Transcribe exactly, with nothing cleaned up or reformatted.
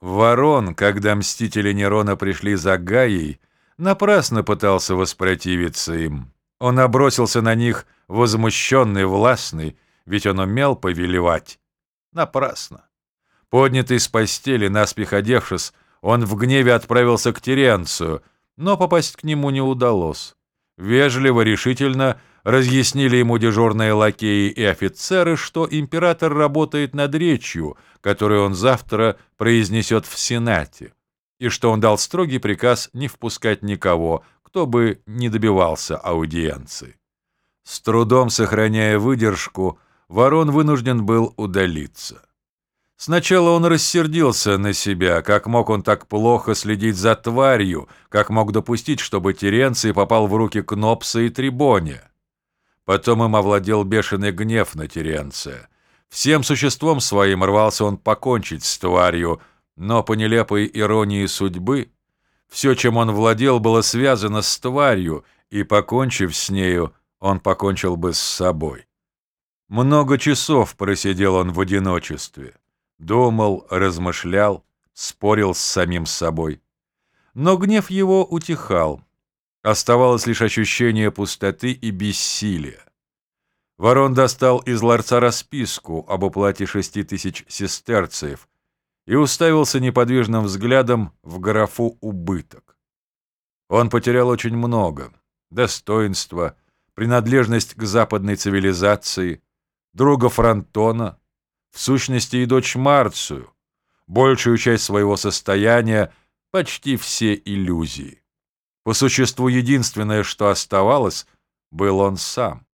Ворон, когда мстители Нерона пришли за Гаей, напрасно пытался воспротивиться им. Он набросился на них возмущенный, властный, ведь он умел повелевать. Напрасно. Поднятый с постели, наспех одевшись, он в гневе отправился к Теренцию, но попасть к нему не удалось. Вежливо, решительно разъяснили ему дежурные лакеи и офицеры, что император работает над речью, которую он завтра произнесет в Сенате, и что он дал строгий приказ не впускать никого, кто бы не добивался аудиенции. С трудом сохраняя выдержку, Ворон вынужден был удалиться. Сначала он рассердился на себя, как мог он так плохо следить за тварью, как мог допустить, чтобы Теренций попал в руки Кнопса и Трибония. Потом им овладел бешеный гнев на Теренция. Всем существом своим рвался он покончить с тварью, но по нелепой иронии судьбы все, чем он владел, было связано с тварью, и, покончив с нею, он покончил бы с собой. Много часов просидел он в одиночестве. Думал, размышлял, спорил с самим собой. Но гнев его утихал. Оставалось лишь ощущение пустоты и бессилия. Ворон достал из ларца расписку об уплате шести тысяч сестерциев и уставился неподвижным взглядом в графу «убыток». Он потерял очень много: достоинство, принадлежность к западной цивилизации, друга Фронтона, в сущности и дочь Марцию, большую часть своего состояния, почти все иллюзии. По существу единственное, что оставалось, был он сам.